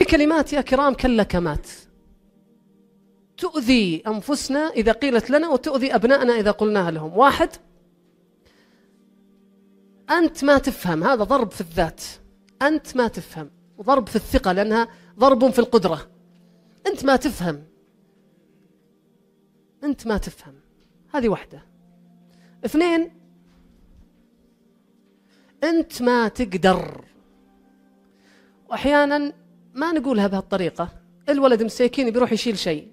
كلمات يا كرام كاللكمات، تؤذي أنفسنا إذا قيلت لنا وتؤذي أبنائنا إذا قلناها لهم. واحد، أنت ما تفهم، هذا ضرب في الذات، أنت ما تفهم، وضرب في الثقة لأنها ضرب في القدرة. أنت ما تفهم، أنت ما تفهم، هذه واحدة. اثنين، أنت ما تقدر. وأحيانا ما نقولها بهالطريقة، الولد مساكين بيروح يشيل شيء،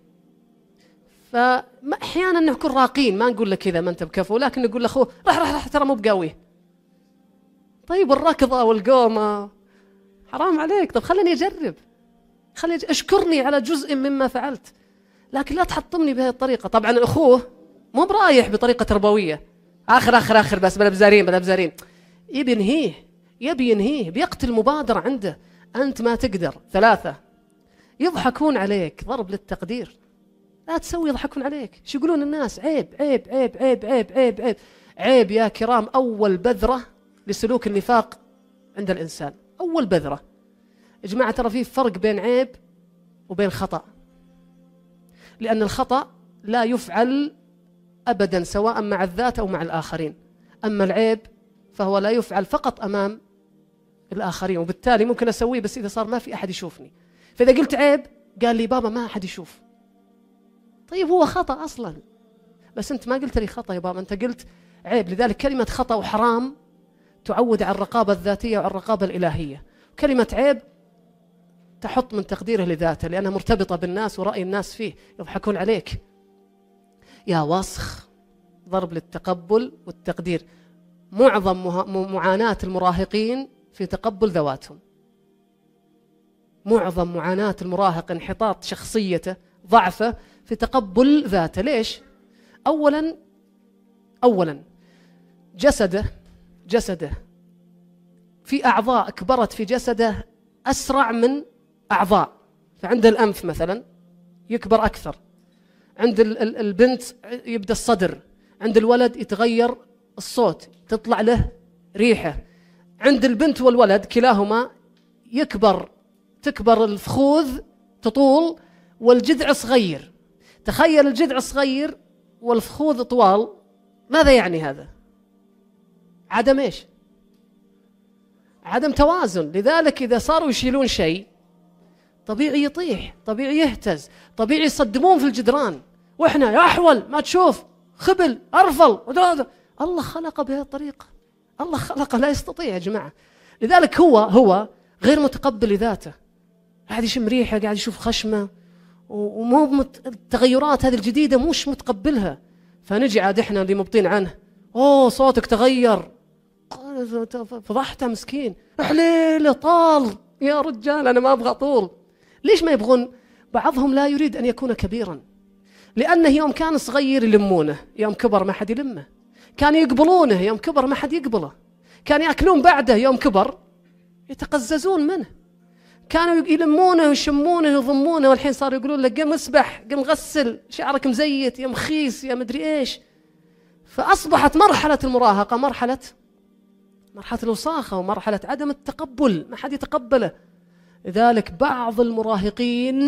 فأحيانا نكون راقين، ما نقول له كذا ما أنت بكفو، لكن نقول له راح ترى مو بقاوي. طيب الركضة والقومة حرام عليك، طب خليني أجرب، أشكرني على جزء مما فعلت، لكن لا تحطمني بهذه الطريقة. طبعا أخوه مو برايح بطريقة تربوية، آخر بس بلا بزارين، يبي ينهيه، بيقتل المبادرة عنده. أنت ما تقدر. ثلاثة، يضحكون عليك، ضرب للتقدير، لا تسوي، يضحكون عليك. شو يقولون الناس؟ عيب عيب عيب عيب عيب عيب عيب عيب يا كرام، أول بذرة لسلوك النفاق عند الإنسان، أول بذرة. يا جماعة ترى في فرق بين عيب وبين خطأ، لأن الخطأ لا يفعل أبدا سواء مع الذات أو مع الآخرين، أما العيب فهو لا يفعل فقط أمام الآخرين، وبالتالي ممكن أسويه بس إذا صار ما في أحد يشوفني. فإذا قلت عيب قال لي بابا ما أحد يشوف، طيب هو خطأ أصلا، بس أنت ما قلت لي خطأ يا بابا، أنت قلت عيب. لذلك كلمة خطأ وحرام تعود على الرقابة الذاتية وعلى الرقابة الإلهية. كلمة عيب تحط من تقديره لذاته لأنها مرتبطة بالناس ورأي الناس فيه، يضحكون عليك يا وسخ. ضرب للتقبل والتقدير. معظم معاناة المراهقين في تقبل ذواتهم، معظم معاناة المراهق انحطاط شخصيته، ضعفه في تقبل ذاته. ليش؟ أولا جسده في أعضاء كبرت في جسده أسرع من أعضاء، فعند الأنف مثلا يكبر أكثر، عند البنت يبدأ الصدر، عند الولد يتغير الصوت، تطلع له ريحة. عند البنت والولد كلاهما تكبر الفخوذ، تطول، والجذع صغير. تخيل الجذع صغير والفخوذ طوال، ماذا يعني هذا؟ عدم إيش؟ عدم توازن. لذلك إذا صاروا يشيلون شيء طبيعي يطيح، طبيعي يهتز، طبيعي يصدمون في الجدران، وإحنا يا أحول ما تشوف، خبل، أرفل. الله خلقه بهذه الطريقة، الله خلقه لا يستطيع يا جماعة. لذلك هو غير متقبل لذاته، قاعد يشم ريحة، قاعد يشوف خشمة، ومو التغيرات هذه الجديدة مش متقبلها. فنجي عاد إحنا اللي مبطين عنه، صوتك تغير، فضحته مسكين، حليله طال، يا رجال أنا ما أبغى طول. ليش ما يبغون؟ بعضهم لا يريد أن يكون كبيرا، لأنه يوم كان صغير يلمونه، يوم كبر ما حد يلمه، كان يقبلونه، يوم كبر ما حد يقبله، كان يأكلون بعده، يوم كبر يتقززون منه، كانوا يلمونه ويشمونه ويضمونه، والحين صاروا يقولون له قم اسبح، قم غسل شعرك مزيت، يا مخيس، يا مدري إيش. فأصبحت مرحلة المراهقة مرحلة الوساخة ومرحلة عدم التقبل، ما حد يتقبله. لذلك بعض المراهقين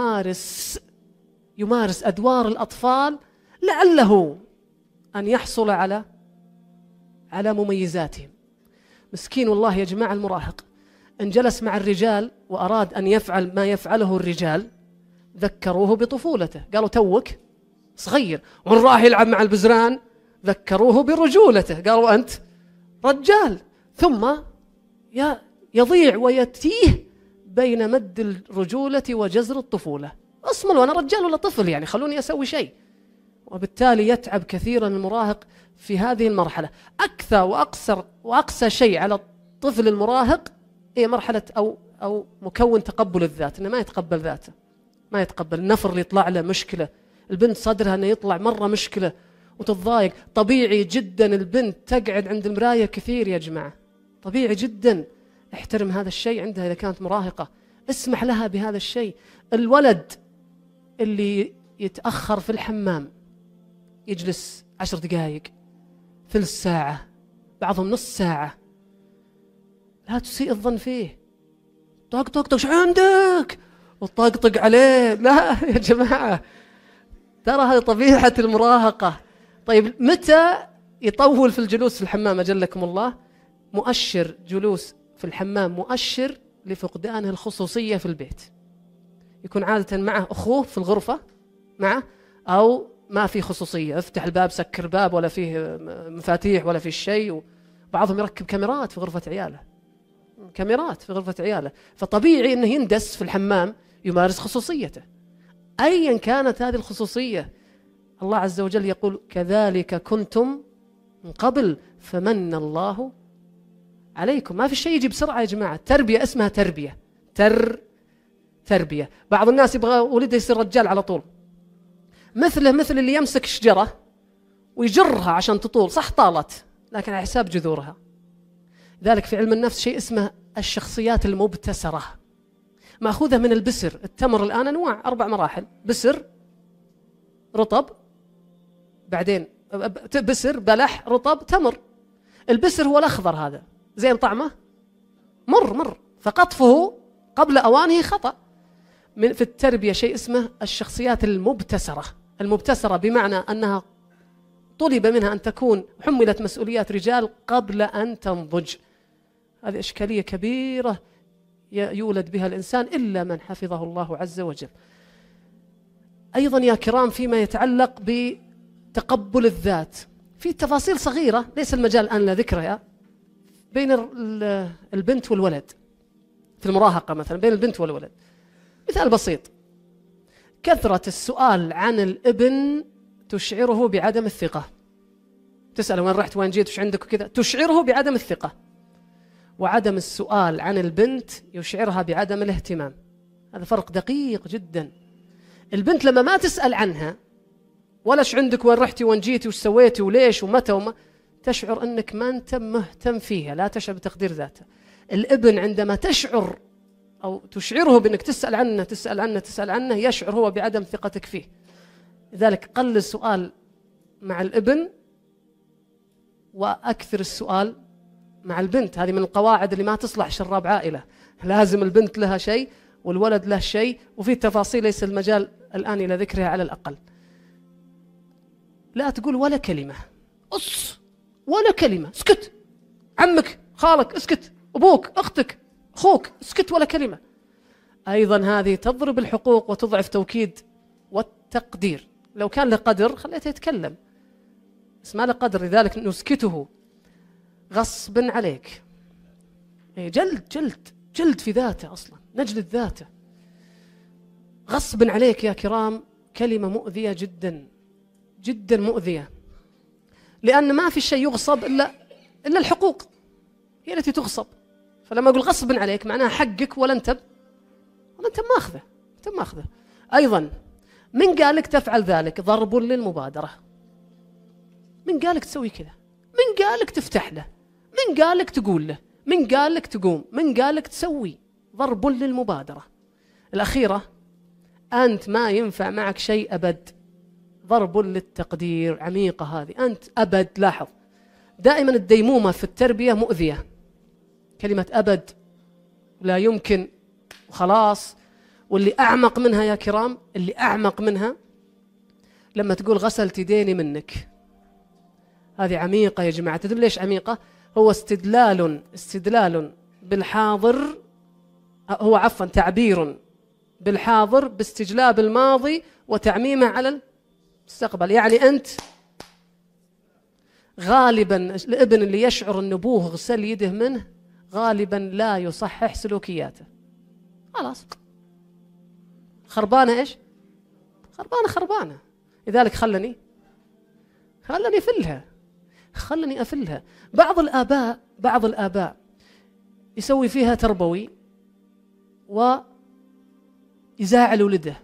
يمارس أدوار الأطفال لعله أن يحصل على مميزاتهم. مسكين والله يا جماعة المراهق، إن جلس مع الرجال وأراد أن يفعل ما يفعله الرجال ذكروه بطفولته، قالوا توك صغير، وإن راح يلعب مع البزران ذكروه برجولته، قالوا أنت رجال، ثم يضيع ويتيه بين مد الرجولة وجزر الطفولة. أصمل أنا رجال ولا طفل، يعني خلوني أسوي شيء. وبالتالي يتعب كثيرا المراهق في هذه المرحلة. أكثر وأقسى شيء على الطفل المراهق هي مرحلة أو مكون تقبل الذات، إنه ما يتقبل ذاته، ما يتقبل النفر اللي يطلع له مشكلة. البنت صدرها أنه يطلع مرة مشكلة وتتضايق، طبيعي جدا البنت تقعد عند المراية كثير يا جماعة، طبيعي جدا. احترم هذا الشيء عندها إذا كانت مراهقة، اسمح لها بهذا الشيء. الولد اللي يتأخر في الحمام يجلس 10 دقائق، ثلث ساعة، بعضهم نص ساعة، لا تسيء الظن فيه، طق طق طق، شو عندك؟ وطقطق عليه. لا يا جماعة، ترى هذه طبيعة المراهقة. طيب متى يطول في الجلوس في الحمام أجلكم الله؟ مؤشر جلوس في الحمام مؤشر لفقدان الخصوصية في البيت. يكون عادة معه أخوه في الغرفة معه، أو ما في خصوصية، افتح الباب سكر الباب، ولا فيه مفاتيح ولا فيه شيء. وبعضهم يركب كاميرات في غرفة عياله، كاميرات في غرفة عياله، فطبيعي أنه يندس في الحمام يمارس خصوصيته أيا كانت هذه الخصوصية. الله عز وجل يقول كذلك كنتم من قبل فمن الله عليكم. ما في شيء يجي بسرعة يا جماعة. تربية اسمها تربية، تربية. بعض الناس يبغى ولده يصير رجال على طول، مثل اللي يمسك شجرة ويجرها عشان تطول، صح طالت لكن على حساب جذورها. ذلك في علم النفس شيء اسمه الشخصيات المبتسرة، مأخوذة من البسر. التمر الآن أنواع 4 مراحل: بسر، رطب، بعدين بسر، بلح، رطب، تمر. البسر هو الأخضر، هذا زين طعمه مر، فقطفه قبل أوانه خطأ. في التربية شيء اسمه الشخصيات المبتسرة. المبتسرة بمعنى أنها طلب منها أن تكون حملت مسؤوليات رجال قبل أن تنضج. هذه إشكالية كبيرة يولد بها الإنسان إلا من حفظه الله عز وجل. أيضا يا كرام فيما يتعلق بتقبل الذات، في تفاصيل صغيرة ليس المجال الآن لذكرها بين البنت والولد في المراهقة. مثلا بين البنت والولد، مثال بسيط: كثرة السؤال عن الابن تشعره بعدم الثقة. تسأله وين رحت وين جيت وش عندك وكذا، تشعره بعدم الثقة. وعدم السؤال عن البنت يشعرها بعدم الاهتمام. هذا فرق دقيق جدا. البنت لما ما تسأل عنها ولا ايش عندك وين رحتي وين جيتي وش سويتي وليش ومتى وما، تشعر أنك ما أنت مهتم فيها، لا تشعر بتقدير ذاتها. الابن عندما تشعر أو تشعره بأنك تسأل عنه يشعر هو بعدم ثقتك فيه. لذلك قل السؤال مع الابن وأكثر السؤال مع البنت. هذه من القواعد اللي ما تصلح شراب عائلة. لازم البنت لها شيء والولد له شيء، وفي تفاصيل ليس المجال الآن إلى ذكرها على الأقل. لا تقول ولا كلمة، ولا كلمة، اسكت. عمك، خالك، اسكت. أبوك، أختك، أخوك، اسكت ولا كلمة. أيضا هذه تضرب الحقوق وتضعف توكيد والتقدير. لو كان له قدر خليته يتكلم، بس ما له قدر، لذلك نسكته غصب عليك. جلد في ذاته، أصلا نجلد ذاته غصب عليك يا كرام. كلمة مؤذية جدا جدا مؤذية، لأن ما في شيء يغصب إلا الحقوق، هي التي تغصب. فلما أقول غصب عليك معناها حقك ولا أنت ماخذه. أيضا من قالك تفعل ذلك؟ ضرب للمبادرة. من قالك تسوي كذا؟ من قالك تفتح له؟ من قالك تقول له؟ من قالك تقوم؟ من قالك تسوي؟ ضرب للمبادرة. الأخيرة: أنت ما ينفع معك شيء أبد. ضرب للتقدير. عميقة هذه. أنت أبد. لاحظ دائما الديمومة في التربية مؤذية. كلمة أبد، لا يمكن، وخلاص. واللي أعمق منها يا كرام، اللي أعمق منها لما تقول غسلت يديني منك. هذه عميقة يا جماعة. تدري ليش عميقة؟ هو استدلال بالحاضر، هو عفوا تعبير بالحاضر باستجلاب الماضي وتعميمه على المستقبل. يعني أنت غالبا الابن اللي يشعر أن أبوه غسل يده منه غالبا لا يصحح سلوكياته. خلاص خربانة. إيش خربانة. لذلك خلني أفلها. بعض الآباء يسوي فيها تربوي ويزاعل ولده.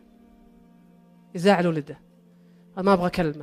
ما أبغى كلمة.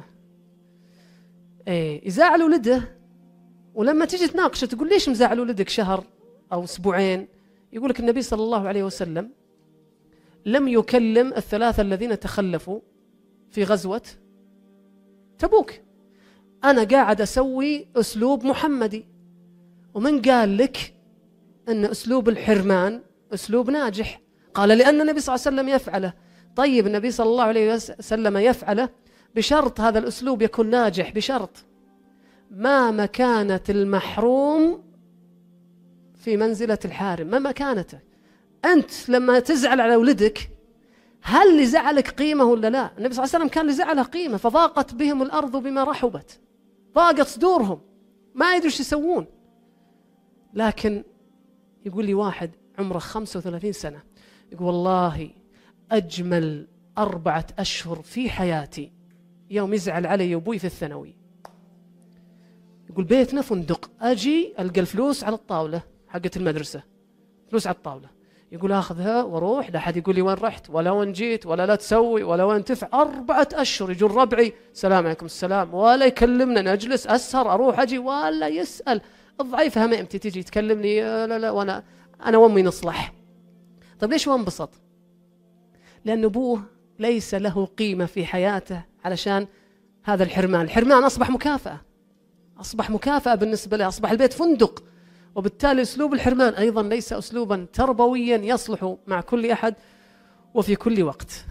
يزاعل ولده، ولما تيجي تناقشه تقول ليش مزاعل ولدك شهر أو أسبوعين؟ يقولك النبي صلى الله عليه وسلم لم يكلم 3 الذين تخلفوا في غزوة تبوك. أنا قاعد أسوي أسلوب محمدي. ومن قال لك أن أسلوب الحرمان أسلوب ناجح؟ قال لأن النبي صلى الله عليه وسلم يفعله. طيب النبي صلى الله عليه وسلم يفعله بشرط هذا الأسلوب يكون ناجح، بشرط ما مكانة المحروم في منزلة الحارم، ما مكانته. أنت لما تزعل على ولدك هل لزعلك قيمة ولا لا؟ النبي صلى الله عليه وسلم كان لزعله قيمة، فضاقت بهم الأرض بما رحبت، ضاقت صدورهم ما يدروا ايش يسوون. لكن يقول لي واحد عمره 35 سنة يقول والله أجمل 4 أشهر في حياتي يوم يزعل علي أبوي في الثانوي. يقول بيتنا فندق، أجي ألقى الفلوس على الطاولة حقت المدرسة، فلوس على الطاولة، يقول أخذها وأروح، لا أحد يقول لي وين رحت ولا وين جيت ولا لا تسوي ولا وين تفعل. 4 أشهر يجون ربعي السلام عليكم السلام، ولا يكلمنا، نجلس أسهر أروح أجي ولا يسأل. الضعيف هميمتي تيجي تكلمني لا وأنا وأمي نصلح. طيب ليش هو انبسط؟ لأن أبوه ليس له قيمة في حياته علشان هذا الحرمان. الحرمان أصبح مكافأة، أصبح مكافأة بالنسبة له، أصبح البيت فندق. وبالتالي أسلوب الحرمان أيضا ليس أسلوبا تربويا يصلح مع كل أحد وفي كل وقت.